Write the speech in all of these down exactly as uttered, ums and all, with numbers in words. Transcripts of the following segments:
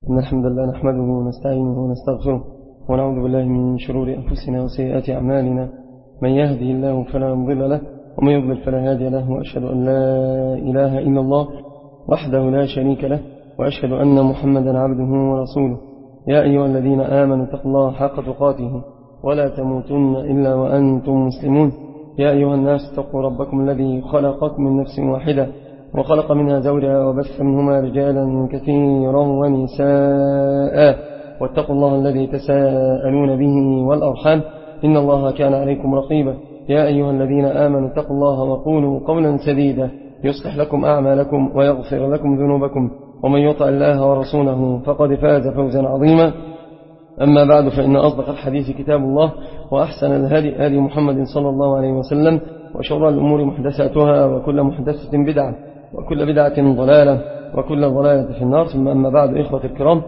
إن الحمد لله نحمده ونستعينه ونستغفره ونعوذ بالله من شرور أنفسنا وسيئات أعمالنا. من يهدي الله فلا مضل له ومن يضلل فلا هادي له، وأشهد أن لا إله إلا الله وحده لا شريك له، وأشهد أن محمدا عبده ورسوله. يا أيها الذين آمنوا اتقوا الله حق تقاته ولا تموتن إلا وأنتم مسلمون. يا أيها الناس اتقوا ربكم الذي خلقكم من نفس واحدة وخلق منها زوجها وبث منهما رجالا كثيرا ونساء، واتقوا الله الذي تساءلون به والأرحام إن الله كان عليكم رقيبا. يا أيها الذين آمنوا اتقوا الله وقولوا قولا سديدا يصلح لكم أعمالكم ويغفر لكم ذنوبكم، ومن يطع الله ورسوله فقد فاز فوزا عظيما. أما بعد، فإن أصدق الحديث كتاب الله، وأحسن الهدي هدي محمد صلى الله عليه وسلم، وشر الأمور محدثاتها، وكل محدثة بدعة، وكل بدعة ضلالة، وكل ضلالة في النار. ثم أما بعد، إخوة الكرام،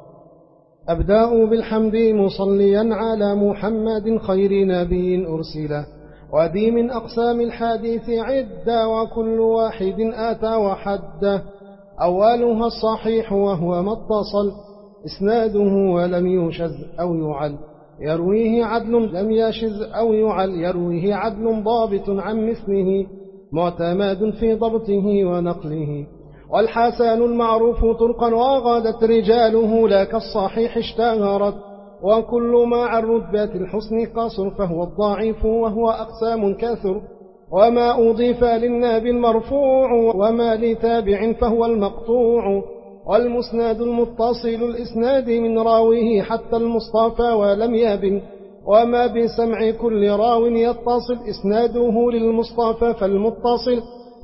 أبدأ بالحمد مصليا على محمد خير نبي أرسله، وذي من أقسام الحديث عدة، وكل واحد آتى وحده. أولها الصحيح وهو ما اتصل إسناده ولم يشذ أو يعل، يرويه عدل لم يشذ أو يعل، يرويه عدل ضابط عن مثله معتمد في ضبطه ونقله. والحسن المعروف طرقا وغادت رجاله، لا كالصحيح اشتهرت، وكل ما عن رتبة الحسن قصر فهو الضعيف، وهو أقسام كثر. وما أضيف للنبي المرفوع، وما لتابع فهو المقطوع. والمسند المتصل الإسناد من راويه حتى المصطفى ولم يبن، وما بسمع كل راو يتصل إسناده للمصطفى فالمتصل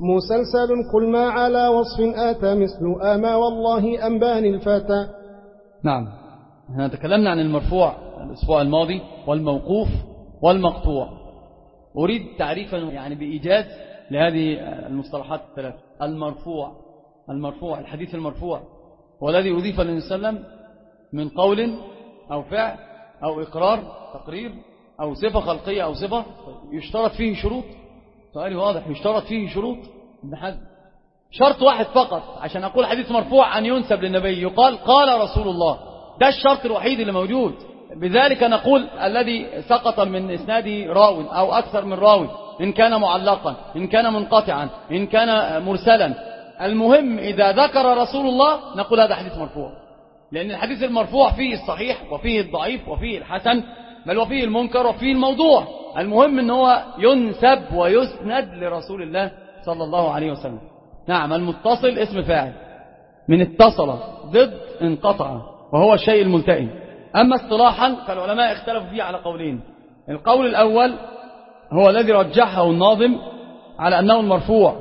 مسلسل. كل ما على وصف آتى مثل آما والله أنبان الفتى. نعم، احنا تكلمنا عن المرفوع الأسبوع الماضي والموقوف والمقطوع. أريد تعريفا يعني بإيجاز لهذه المصطلحات الثلاثة. المرفوع المرفوع الحديث المرفوع والذي أضيف للنبي صلى الله عليه وسلم من قول أو فعل أو إقرار تقرير أو صفة خلقية أو صفة، يشترط فيه شروط. سؤالي واضح، يشترط فيه شروط ابن حزم. شرط واحد فقط عشان أقول حديث مرفوع أن ينسب للنبي، يقال قال رسول الله. ده الشرط الوحيد اللي موجود. بذلك نقول الذي سقط من إسناده راو أو أكثر من راو، إن كان معلقا، إن كان منقطعا، إن كان مرسلا، المهم إذا ذكر رسول الله نقول هذا حديث مرفوع. لأن الحديث المرفوع فيه الصحيح وفيه الضعيف وفيه الحسن، بل وفيه المنكر وفيه الموضوع. المهم أنه هو ينسب ويسند لرسول الله صلى الله عليه وسلم. نعم، المتصل اسم فاعل من اتصل ضد انقطع، وهو الشيء الملتئم. أما اصطلاحا فالعلماء اختلفوا فيه على قولين. القول الأول هو الذي رجحه الناظم على أنه المرفوع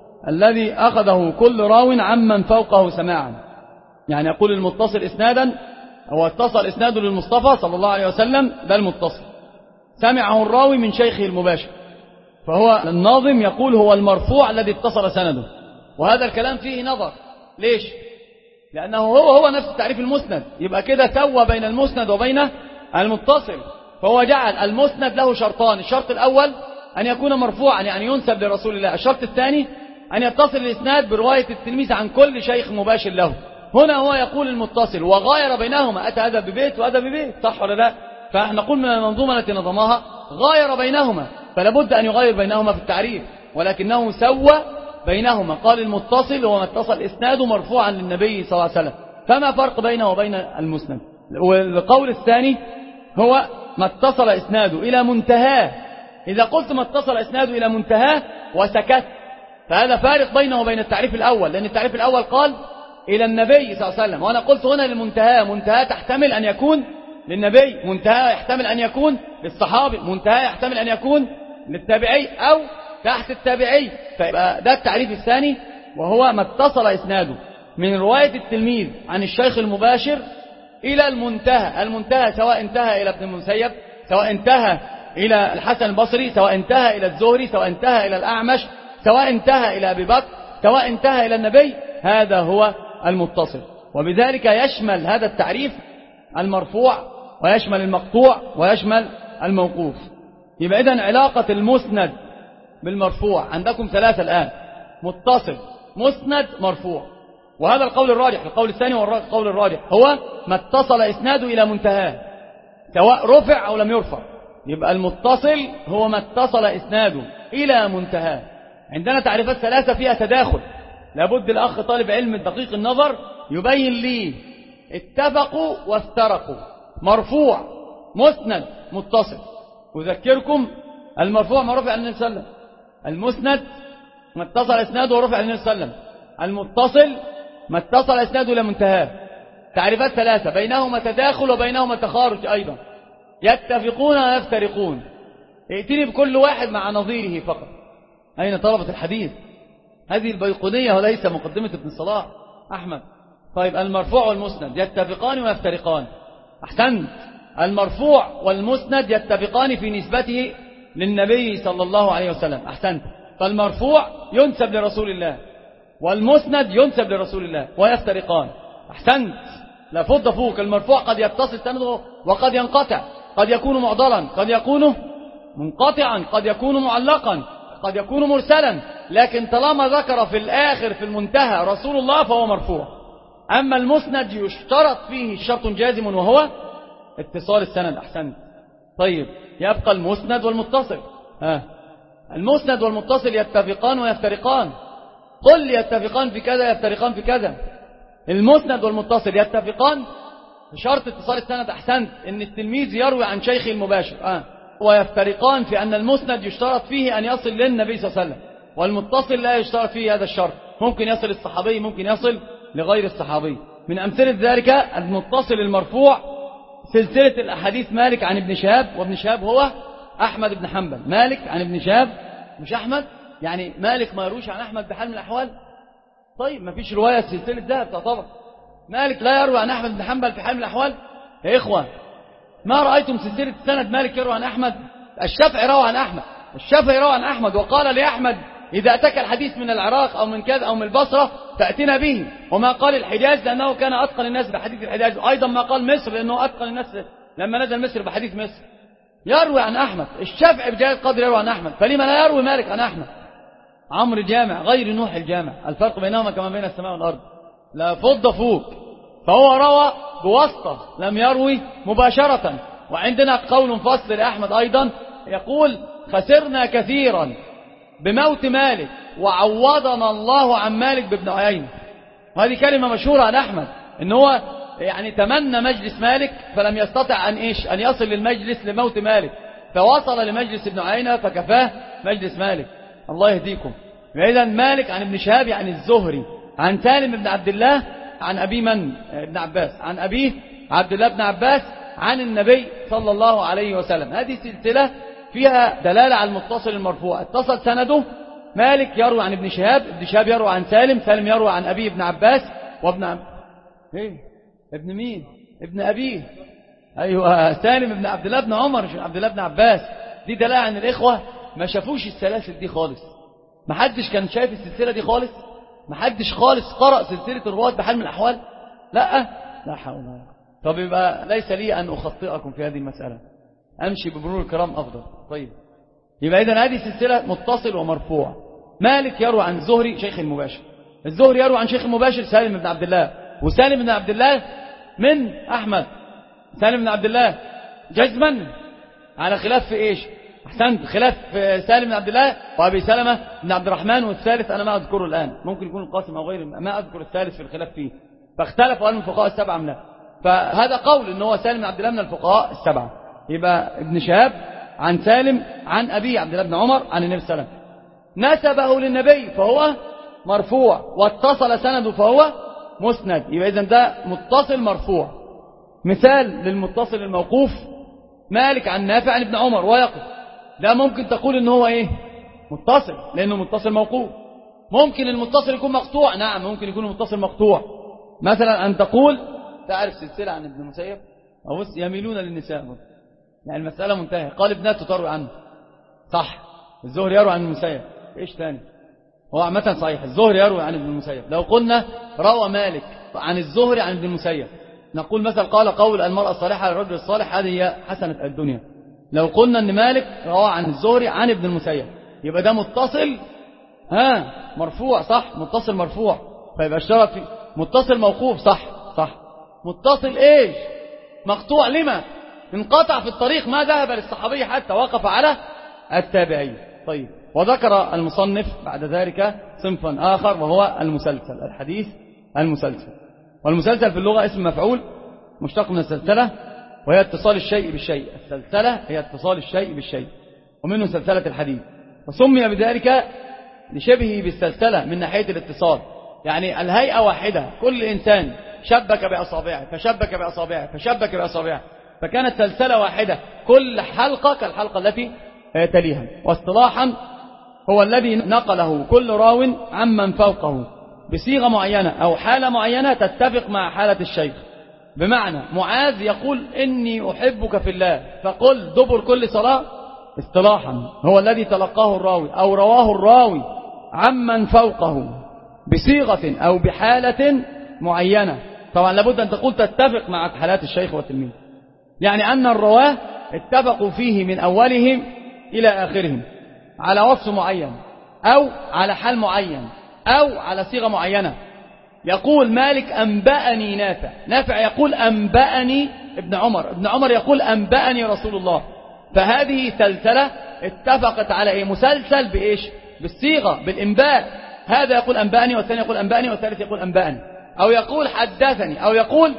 الذي أخذه كل راو عمن فوقه سماعا. يعني يقول المتصل إسنادا، هو اتصل إسناده للمصطفى صلى الله عليه وسلم، ده المتصل سمعه الراوي من شيخه المباشر، فهو الناظم يقول هو المرفوع الذي اتصل سنده. وهذا الكلام فيه نظر. ليش؟ لأنه هو هو نفس تعريف المسند، يبقى كده سوى بين المسند وبين المتصل. فهو جعل المسند له شرطان: الشرط الأول أن يكون مرفوعا يعني ينسب لرسول الله، الشرط الثاني أن يتصل الإسناد برواية التلميذ عن كل شيخ مباشر له. هنا هو يقول المتصل وغاير بينهما، أتى هذا ببيت وهذا ببيت، صح ولا لا؟ فنحن نقول من المنظومة التي نظمها غاير بينهما، فلا بد أن يغير بينهما في التعريف، ولكنه سوى بينهما. قال المتصل هو ما اتصل إسناده مرفوعا للنبي صلى الله عليه وسلم، فما فرق بينه وبين المسند. والقول الثاني هو ما اتصل إسناده إلى منتهاه. إذا قلت ما اتصل إسناده إلى منتهاه وسكت، فهذا فارق بينه وبين التعريف الأول، لأن التعريف الأول قال إلى النبي صلى الله عليه وسلم، وأنا قلت هنا للمنتهى. منتهى تحتمل أن يكون للنبي، منتهى يحتمل أن يكون للصحابي، منتهى يحتمل أن يكون للتابعي أو تحت التابعي. فيبقى ده التعريف الثاني، وهو ما اتصل إسناده من رواية التلميذ عن الشيخ المباشر إلى المنتهى. المنتهى سواء انتهى إلى ابن المسيب، سواء انتهى إلى الحسن البصري، سواء انتهى إلى الزهري، سواء انتهى إلى الأعمش، سواء انتهى إلى أبي بكر، سواء انتهى إلى النبي، هذا هو المتصل. وبذلك يشمل هذا التعريف المرفوع، ويشمل المقطوع، ويشمل الموقوف. يبقى إذن علاقة المسند بالمرفوع عندكم ثلاثة الآن: متصل، مسند، مرفوع. وهذا القول الراجح. القول الثاني والقول الراجح هو ما اتصل إسناده إلى منتهاه سواء رفع أو لم يرفع. يبقى المتصل هو ما اتصل إسناده إلى منتهاه. عندنا تعريفات ثلاثة فيها تداخل، لابد الأخ طالب علم دقيق النظر يبين لي اتفقوا وافترقوا، مرفوع مسند متصل. أذكركم المرفوع ما رفع عن النبي صلى الله عليه وسلم، المسند ما اتصل إسناده ورفع عن النبي صلى الله عليه وسلم، المتصل ما اتصل إسناده إلى منتهاه. تعريفات ثلاثة بينهما تداخل وبينهما تخارج أيضا، يتفقون ويفترقون. ائتني بكل واحد مع نظيره فقط. أين طلبة الحديث؟ هذه البيقونية وليس مقدمة ابن صلاح أحمد. طيب المرفوع والمسند يتفقان ويفترقان. أحسنت. المرفوع والمسند يتفقان في نسبته للنبي صلى الله عليه وسلم. أحسنت. فالمرفوع ينسب لرسول الله والمسند ينسب لرسول الله ويفترقان. أحسنت. لا فض فوق. المرفوع قد يتصل سنده وقد ينقطع، قد يكون معضلا، قد يكون منقطعا، قد يكون معلقا، قد يكون مرسلا، لكن طالما ذكر في الآخر في المنتهى رسول الله فهو مرفوع. أما المسند يشترط فيه شرط جازم وهو اتصال السند. أحسنت. طيب يبقى المسند والمتصل. ها المسند والمتصل يتفقان ويفترقان. قل يتفقان في كذا يفترقان في كذا. المسند والمتصل يتفقان بشرط اتصال السند. أحسنت. إن التلميذ يروي عن شيخه المباشر. آه. ويفترقان في أن المسند يشترط فيه أن يصل للنبي صلى الله عليه وسلم، والمتصل لا يشترط فيه هذا الشرط، ممكن يصل الصحابي ممكن يصل لغير الصحابي. من أمثلة ذلك المتصل المرفوع سلسلة الأحاديث مالك عن ابن شهاب، وابن شهاب هو أحمد بن حنبل. مالك عن ابن شهاب مش أحمد، يعني مالك ما يرويش عن أحمد بحال من الأحوال. طيب ما فيش رواية سلسلة ذهب تعتبر. مالك لا يروي عن أحمد بن حنبل في حال من الأحوال. يا إخوة ما رأيتم سلسلة سند مالك يروي عن أحمد؟ الشافعي روى عن أحمد، الشافعي روى عن أحمد وقال لأحمد إذا أتاك الحديث من العراق أو من كذا أو من البصرة فأتنا به. وما قال الحجاز لأنه كان أتقن الناس بحديث الحجاز، أيضا ما قال مصر لأنه أتقن الناس لما نزل مصر بحديث مصر. يروي عن أحمد. الشافعي بجاية قدر يروي عن أحمد، فلما لا يروي مالك عن أحمد؟ عمرو جامع غير نوح الجامع، الفرق بينهما كما بين السماء والأرض، لا فض فوق. فهو روى بواسطة لم يروي مباشرة. وعندنا قول فصل لأحمد أيضا يقول خسرنا كثيرا بموت مالك وعوضنا الله عن مالك بابن عيينة. وهذه كلمة مشهورة عن أحمد إن هو يعني تمنى مجلس مالك فلم يستطع أن إيش أن يصل للمجلس لموت مالك، فوصل لمجلس ابن عيينة فكفاه مجلس مالك. الله يهديكم. إذا مالك عن ابن شهاب عن الزهري عن سالم بن عبد الله عن أبي من ابن عباس عن أبيه عبد الله بن عباس عن النبي صلى الله عليه وسلم. هذه سلسلة فيها دلالة على المتصل المرفوع. اتصل سنده مالك يروي عن ابن شهاب، ابن شهاب يروي عن سالم، سالم يروي عن أبيه ابن عباس، وابن عب... ايه ابن مين ابن أبيه أيوة سالم ابن عبد الله بن عمر مش عبد الله بن عباس. دي دلالة عن الإخوة ما شافوش السلاسل دي خالص. ما حدش كان شايف السلسلة دي خالص، ما حدش خالص قرأ سلسلة الرواة بحال من الأحوال. لا لا حول ولا قوة. طب يبقى ليس لي أن أخطئكم في هذه المسألة، أمشي بمرور الكرام أفضل. طيب يبقى إذن هذه سلسلة متصل ومرفوع. مالك يروي عن الزهري شيخ المباشر، الزهري يروي عن شيخ المباشر سالم بن عبد الله، وسالم بن عبد الله من أحمد. سالم بن عبد الله جزما على خلاف في إيش؟ أحسنت، خلاف في سالم بن عبد الله وأبي سلمة بن عبد الرحمن، والثالث أنا ما أذكره الآن، ممكن يكون القاسم أو غيره، ما أذكر الثالث في الخلاف فيه، فاختلفوا هل من الفقهاء السبعة من لا. فهذا قول إن هو سالم بن عبد الله من الفقهاء السبعة. يبقى ابن شهاب عن سالم عن أبي عبد الله بن عمر عن النبي صلى الله عليه وسلم، نسبه للنبي فهو مرفوع، واتصل سنده فهو مسند. يبقى إذن ده متصل مرفوع. مثال للمتصل الموقوف مالك عن نافع عن ابن عمر ويقف، ده ممكن تقول إن هو إيه متصل لأنه متصل موقوف. ممكن المتصل يكون مقطوع، نعم ممكن يكون المتصل مقطوع. مثلا أن تقول تعرف سلسلة عن ابن المسيب أو يميلون للنساء، يعني المسألة منتهية، قال ابنته تروي عنه صح، الزهري يروي عن المسيب، إيش تاني؟ هو عامة صحيح الزهري يروي عن ابن المسيب. لو قلنا روى مالك عن الزهري عن ابن المسيب نقول مثلا قال قول المرأة الصالحة للرجل الصالح هذه هي حسنة الدنيا. لو قلنا ان مالك روى عن الزهري عن ابن المسيب يبقى ده متصل ها مرفوع صح، متصل مرفوع، فيبقى اشترط في متصل موقوف، صح صح. متصل ايش؟ مقطوع، لما؟ انقطع في الطريق، ما ذهب للصحابي حتى وقف على التابعي. طيب، وذكر المصنف بعد ذلك صنفا آخر وهو المسلسل، الحديث المسلسل. والمسلسل في اللغة اسم مفعول مشتق من السلسلة، وهي اتصال الشيء بالشيء. السلسلة هي اتصال الشيء بالشيء، ومنه سلسلة الحديث، وسمي بذلك لشبهه بالسلسلة من ناحية الاتصال، يعني الهيئة واحدة، كل إنسان شبك بأصابعه فشبك بأصابعه فشبك بأصابعه، فكانت سلسلة واحدة، كل حلقة كالحلقة التي تليها. واصطلاحا هو الذي نقله كل راو عمن فوقه بصيغة معينة أو حالة معينة تتفق مع حالة الشيخ. بمعنى معاذ يقول إني أحبك في الله، فقل دبر كل صلاة. اصطلاحا هو الذي تلقاه الراوي أو رواه الراوي عمن فوقه بصيغة أو بحالة معينة. طبعا لابد أن تقول تتفق مع حالات الشيخ والتلميذ، يعني أن الرواه اتفقوا فيه من أولهم إلى آخرهم على وصف معين أو على حال معين أو على صيغة معينة. يقول مالك أنبأني نافع، نافع يقول أنبأني ابن عمر، ابن عمر يقول أنبأني رسول الله. فهذه سلسلة اتفقت على إيه؟ مسلسل بإيش؟ بالصيغة، بالإنباء. هذا يقول أنبأني، والثاني يقول أنبأني، والثالث يقول أنبأني، أو يقول حدثني، أو يقول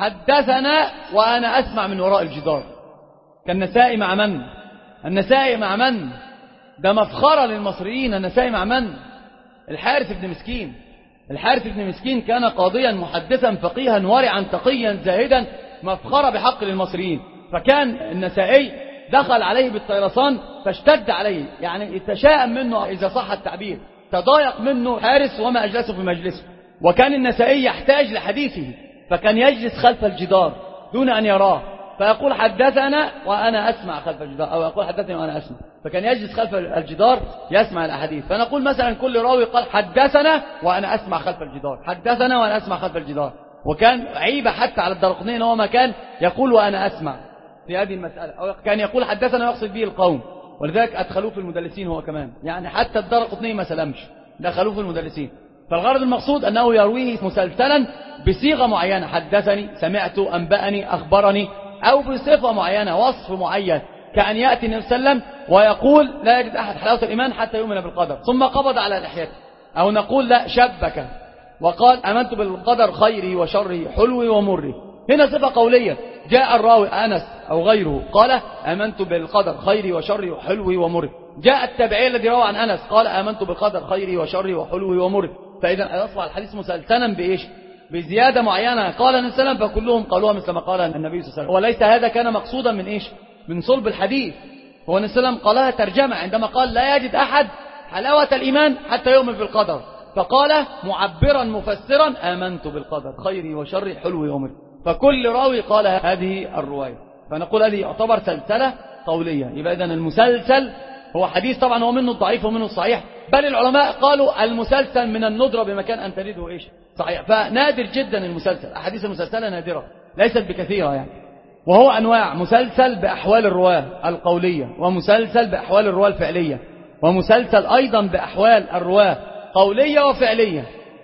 حدثنا وأنا أسمع من وراء الجدار. كالنسائي مع من؟ النسائي مع من؟ ده مفخرة للمصريين. النسائي مع من؟ الحارث بن مسكين. الحارث بن مسكين كان قاضيا محدثا فقيها ورعا تقيا زاهدا، مفخرة بحق للمصريين. فكان النسائي دخل عليه بالطيرسان فاشتد عليه، يعني تشاءم منه إذا صح التعبير، تضايق منه حارس وما أجلسه في مجلسه. وكان النسائي يحتاج لحديثه، فكان يجلس خلف الجدار دون أن يراه، فيقول حدثنا وأنا أسمع خلف الجدار، أو يقول حدثني وأنا أسمع، فكان يجلس خلف الجدار يسمع الأحاديث. فنقول مثلا كل راوي قال حدثنا وأنا أسمع خلف الجدار، حدثنا وأنا أسمع خلف الجدار. وكان عيبة حتى على الدرقطني أنه ما كان يقول وأنا أسمع في هذه المسألة، أو كان يقول حدثنا ويقصد به القوم، ولذلك أدخلوه في المدلسين هو كمان، يعني حتى الدرقطني ما سلمش، دخلوه في المدلسين. فالغرض المقصود أنه يرويه مسلسلا بصيغة معينة، حدثني، سمعت، أنبأني، أخبرني، أو بصفة معينة، وصف معين، كأن يأتي النبي صلى الله عليه وسلم ويقول لا يجد أحد حلاوة الإيمان حتى يؤمن بالقدر ثم قبض على لحيته. أو نقول لا، شبك وقال آمنت بالقدر خيره وشره حلوه ومره. هنا صفة قولية، جاء الراوي أنس أو غيره قال آمنت بالقدر خيره وشره حلوه ومره. جاء التابعي الذي روى عن أنس قال آمنت بالقدر خيره وشره وحلوه ومره. فإذا أصبح الحديث مسلسلا بإيش؟ بزيادة معينة قال النبي صلى الله عليه وسلم فكلهم قالوها مثل ما قال النبي صلى الله عليه وسلم. وليس هذا كان مقصودا من إيش؟ من صلب الحديث. هو النبي صلى الله عليه وسلم قالها ترجمة عندما قال لا يجد أحد حلاوة الإيمان حتى يؤمن بالقدر، فقال معبرا مفسرا آمنت بالقدر خيري وشري حلوي ومر. فكل راوي قال هذه الرواية، فنقول هذه يعتبر سلسلة قولية. يبقى إذن المسلسل هو حديث، طبعا هو منه الضعيف ومنه الصحيح، بل العلماء قالوا المسلسل من الندرة بمكان أن تريده إيش؟ صحيح. فنادر جدا المسلسل، أحاديث المسلسلة نادرة ليست بكثيرة يعني. وهو أنواع: مسلسل بأحوال الرواة القولية، ومسلسل بأحوال الرواة الفعلية، ومسلسل أيضا بأحوال الرواة قولية وفعلية،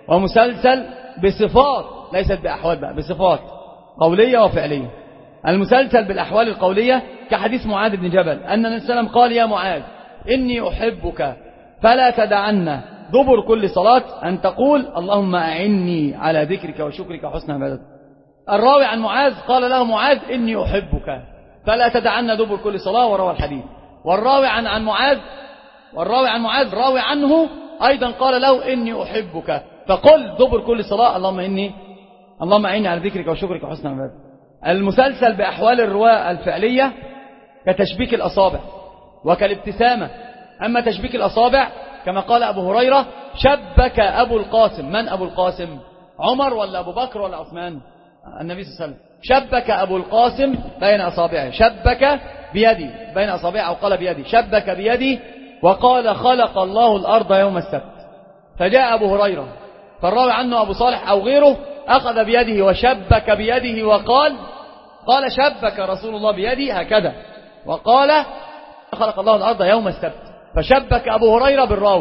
ومسلسل بصفات ليست بأحوال بقى، بصفات قولية وفعلية. المسلسل بالأحوال القولية كحديث معاذ بن جبل أن النبي صلى الله عليه وسلم قال يا معاذ إني أحبك فلا تدعن دبر كل صلاة أن تقول اللهم أعني على ذكرك وشكرك وحسن عبادتك. الراوي عن معاذ قال له معاذ إني أحبك فلا تدعن دبر كل صلاة، وروى الحديث. والراوي عن عن معاذ والراوي عن معاذ راوي عنه أيضا قال له إني أحبك فقل دبر كل صلاة اللهم إني اللهم أعني على ذكرك وشكرك وحسن عبادتك. المسلسل بأحوال الرواة الفعلية كتشبيك الأصابع وكالابتسامة. أما تشبيك الأصابع كما قال أبو هريرة شبك أبو القاسم. من أبو القاسم؟ عمر ولا أبو بكر ولا عثمان؟ النبي صلى الله عليه وسلم. شبك أبو القاسم بين أصابعه، شبك بيدي بين أصابعه، أو قال بيدي، شبك بيدي وقال خلق الله الأرض يوم السبت. فجاء أبو هريرة فالراوي عنه أبو صالح أو غيره أخذ بيده وشبك بيده وقال قال شبك رسول الله بيدي هكذا وقال خلق الله الأرض يوم السبت. فشبك أبو هريرة بالراوي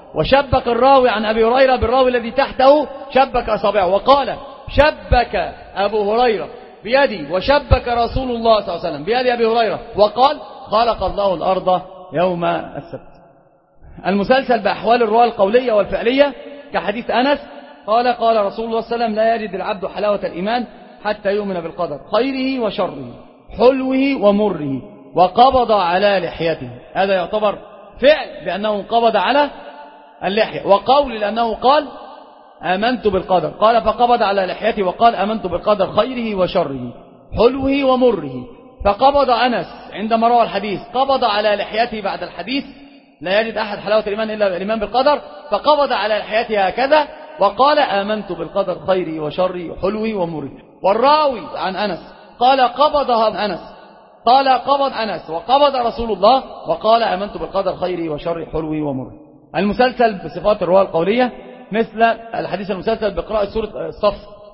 وشبك الراوي عن أبي هريرة بالراوي الذي تحته شبك أصابعه، وقال شبك أبو هريرة بيدي وشبك رسول الله صلى الله عليه وسلم بيد أبي هريرة، وقال خلق الله الأرض يوم السبت. المسلسل بأحوال الرواية القولية والفعلية كحديث أنس قال قال رسول الله صلى الله عليه وسلم لا يجد العبد حلاوة الإيمان حتى يؤمن بالقدر خيره وشره حلوه ومره وقبض على لحيته. هذا يعتبر فعل لأنه قبض على اللحية، وقول لأنه قال آمنت بالقدر، قال فقبض على لحيته وقال آمنت بالقدر خيره وشره حلوه ومره. فقبض أنس عندما روى الحديث قبض على لحيته بعد الحديث لا يجد أحد حلاوة الإيمان إلا الإيمان بالقدر، فقبض على لحيته هكذا وقال آمنت بالقدر خيره وشره حلوه ومره. والراوي عن أنس قال قبضها أنس قال قبض أنس وقبض رسول الله وقال آمنت بالقدر خيره وشره حلوه ومره. المسلسل بصفات الرواية القولية مثل الحديث المسلسل بقراءة سورة الصف،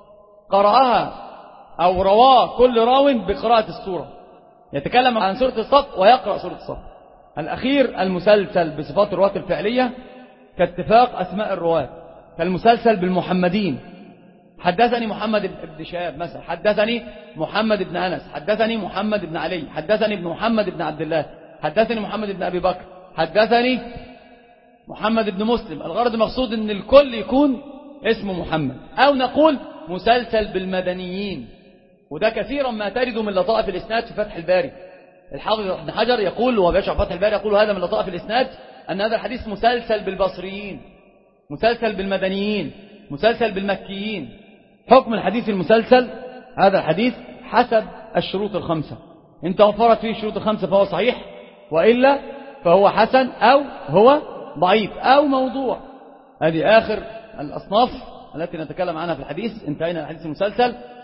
قرأها أو رواه كل راو بقراءة السورة، يتكلم عن سورة الصف ويقرأ سورة الصف. الأخير المسلسل بصفات الرواة الفعلية كاتفاق أسماء الرواة، كالمسلسل بالمحمدين، حدثني محمد بن شهاب مثلا، حدثني محمد بن أنس، حدثني محمد بن علي، حدثني ابن محمد بن عبد الله، حدثني محمد بن أبي بكر، حدثني محمد بن مسلم. الغرض المقصود ان الكل يكون اسمه محمد. أو نقول مسلسل بالمدنيين، وده كثيرا ما تجد من لطائف الإسناد في فتح الباري. الحافظ ابن حجر يقول وهو بيشرح فتح الباري يقول هذا من لطائف الإسناد أن هذا الحديث مسلسل بالبصريين، مسلسل بالمدنيين، مسلسل بالمكيين. حكم الحديث المسلسل هذا الحديث حسب الشروط الخمسة، إن توفرت فيه الشروط الخمسة فهو صحيح، وإلا فهو حسن أو هو ضعيف أو موضوع. هذه آخر الأصناف التي نتكلم عنها في الحديث. انتهينا الحديث المسلسل.